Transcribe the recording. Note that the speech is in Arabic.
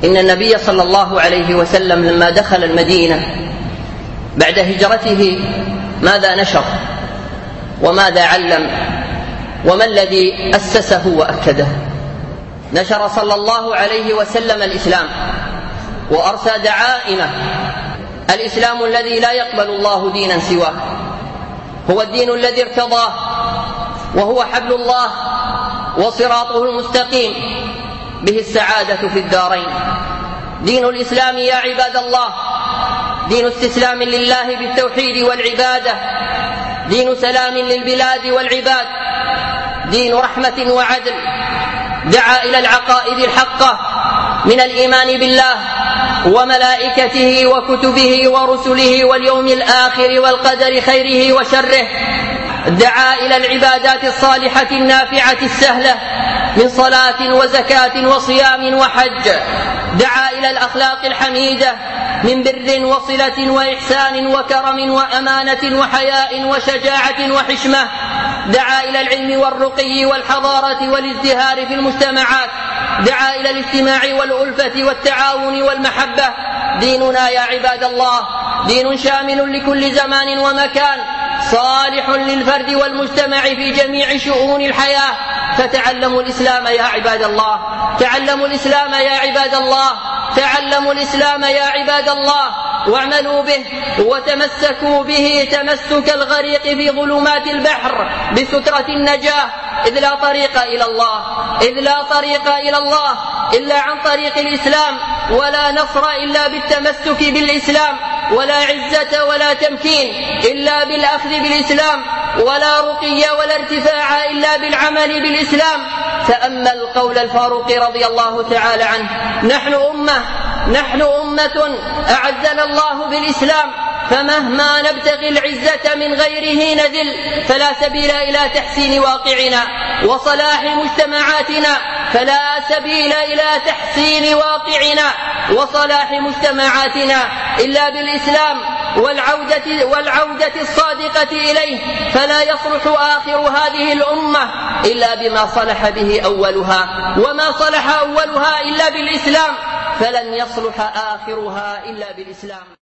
إن النبي صلى الله عليه وسلم لما دخل المدينة بعد هجرته ماذا نشر وماذا علم وما الذي أسسه وأكده؟ نشر صلى الله عليه وسلم الإسلام وأرسى دعائمه. الإسلام الذي لا يقبل الله دينا سواه، هو الدين الذي ارتضاه، وهو حبل الله وصراطه المستقيم، به السعادة في الدارين. دين الإسلام يا عباد الله دين استسلام لله بالتوحيد والعبادة، دين سلام للبلاد والعباد، دين رحمة وعدل. دعا إلى العقائد الحقة من الإيمان بالله وملائكته وكتبه ورسله واليوم الآخر والقدر خيره وشره. دعا إلى العبادات الصالحة النافعة السهلة من صلاة وزكاة وصيام وحج. دعا إلى الأخلاق الحميدة من بر وصلة وإحسان وكرم وأمانة وحياء وشجاعة وحشمة. دعا إلى العلم والرقي والحضارة والازدهار في المجتمعات. دعا إلى الاجتماع والألفة والتعاون والمحبة. ديننا يا عباد الله دين شامل لكل زمان ومكان، صالح للفرد والمجتمع في جميع شؤون الحياة. فتعلموا الإسلام يا عباد الله، تعلموا الإسلام يا عباد الله، تعلموا الإسلام يا عباد الله، واعملوا به وتمسكوا به تمسك الغريق في ظلمات البحر بسترة النجاة. إذ لا طريق إلى الله، إذ لا طريق إلى الله إلا عن طريق الإسلام، ولا نصر إلا بالتمسك بالإسلام، ولا عزة ولا تمكين إلا بالأخذ بالإسلام، ولا رقي ولا ارتفاع إلا بالعمل بالإسلام. تأمل قول الفاروق رضي الله تعالى عنه: نحن أمة أعزنا الله بالإسلام، فمهما نبتغي العزة من غيره نذل، فلا سبيل إلى تحسين واقعنا وصلاح مجتمعاتنا، فلا سبيل إلى تحسين واقعنا وصلاح مجتمعاتنا إلا بالإسلام والعودة الصادقة إليه. فلا يصلح آخر هذه الأمة إلا بما صلح به أولها، وما صلح أولها إلا بالإسلام، فلن يصلح آخرها إلا بالإسلام.